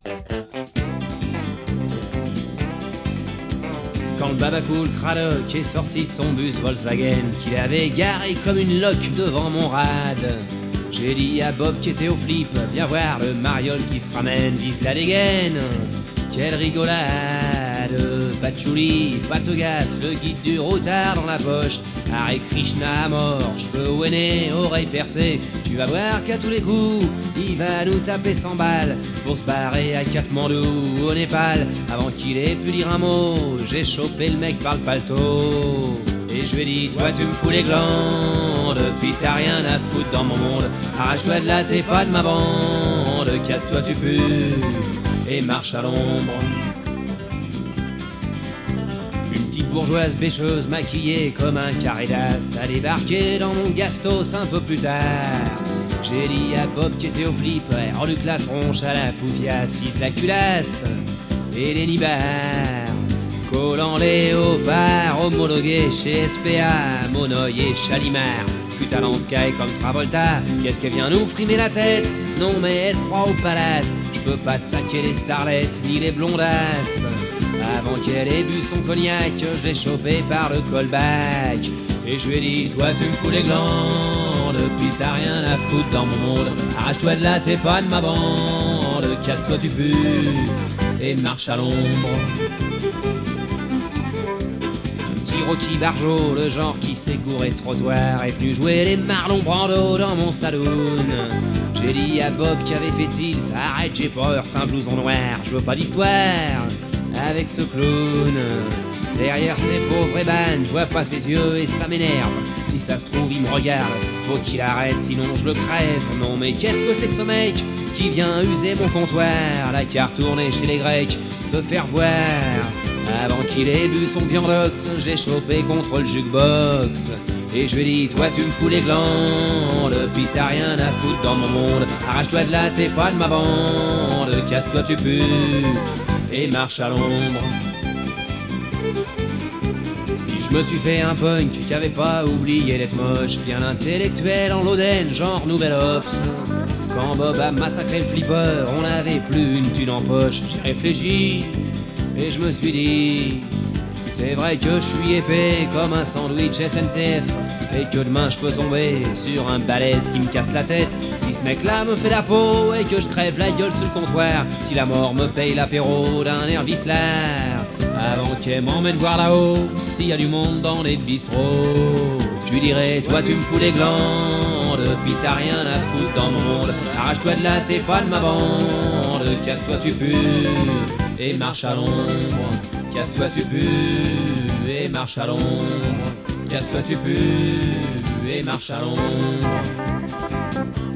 Quand le babacool Cradock est sorti de son bus Volkswagen qu'il avait garé comme une loque devant mon rad, j'ai dit à Bob qui était au flip, viens voir le mariole qui se ramène, vise la dégaine. Quelle rigolade, patchouli, patogas, le guide du routard dans la poche. Hare Krishna à mort, cheveux au nez, oreilles percées. Tu vas voir qu'à tous les coups, il va nous taper 100 balles pour se barrer à Katmandou au Népal. Avant qu'il ait pu dire un mot, j'ai chopé le mec par le paletot. Et je lui ai dit, toi tu me fous les glandes, puis t'as rien à foutre dans mon monde. Arrache-toi de là, t'es pas de ma bande, casse-toi tu pues et marche à l'ombre. Une petite bourgeoise bêcheuse maquillée comme un carré d'as a débarqué dans mon gastos un peu plus tard. J'ai dit à Bob qui était au flip, reluque la tronche à la poufiasse, vise la culasse et les nibards. Collant léopard, homologué chez SPA, Monoï et Chalimard. Putain dans Sky comme Travolta, qu'est-ce qu'elle vient nous frimer la tête? Non mais elle se croit au palace, je peux pas saquer les starlettes ni les blondasses. Avant qu'elle ait bu son cognac, je l'ai chopé par le callback. Et je lui ai dit, toi tu me fous les glandes, puis t'as rien à foutre dans mon monde. Arrache-toi de là, t'es pas de ma bande, casse-toi tu pues et marche à l'ombre. Rocky Barjo, le genre qui s'est gouré de trottoir, est venu jouer les Marlon Brando dans mon saloon. J'ai dit à Bob qui avait fait tilt, arrête j'ai peur, c'est un blouson noir, je veux pas d'histoire avec ce clown. Derrière ces pauvres ébanes, je vois pas ses yeux et ça m'énerve. Si ça se trouve il me regarde, faut qu'il arrête sinon je le crève. Non mais qu'est-ce que c'est que ce mec qui vient user mon comptoir? La carte tournée chez les Grecs, se faire voir. Avant qu'il ait bu son viandox, je l'ai chopé contre le jukebox. Et je lui ai dit, toi tu me fous les glandes, puis t'as rien à foutre dans mon monde. Arrache-toi de là, t'es pas de ma bande, casse-toi tu pues et marche à l'ombre. Je me suis fait un punk qui avait pas oublié d'être moche, bien intellectuel en Loden, genre Nouvel Ops. Quand Bob a massacré le flipper, on n'avait plus une thune en poche. J'ai réfléchi et je me suis dit, c'est vrai que je suis épais comme un sandwich SNCF, et que demain je peux tomber sur un balèze qui me casse la tête. Si ce mec là me fait la peau et que je crève la gueule sur le comptoir, si la mort me paye l'apéro d'un air vicelard, avant qu'elle m'emmène voir là-haut s'il y a du monde dans les bistrots, je lui dirai, toi tu me fous les glandes, puis t'as rien à foutre dans mon monde. Arrache-toi de là, t'es pas de ma bande, casse-toi tu pues et marche à l'ombre. Casse-toi tu pues et marche à l'ombre. Casse-toi tu pues et marche à l'ombre.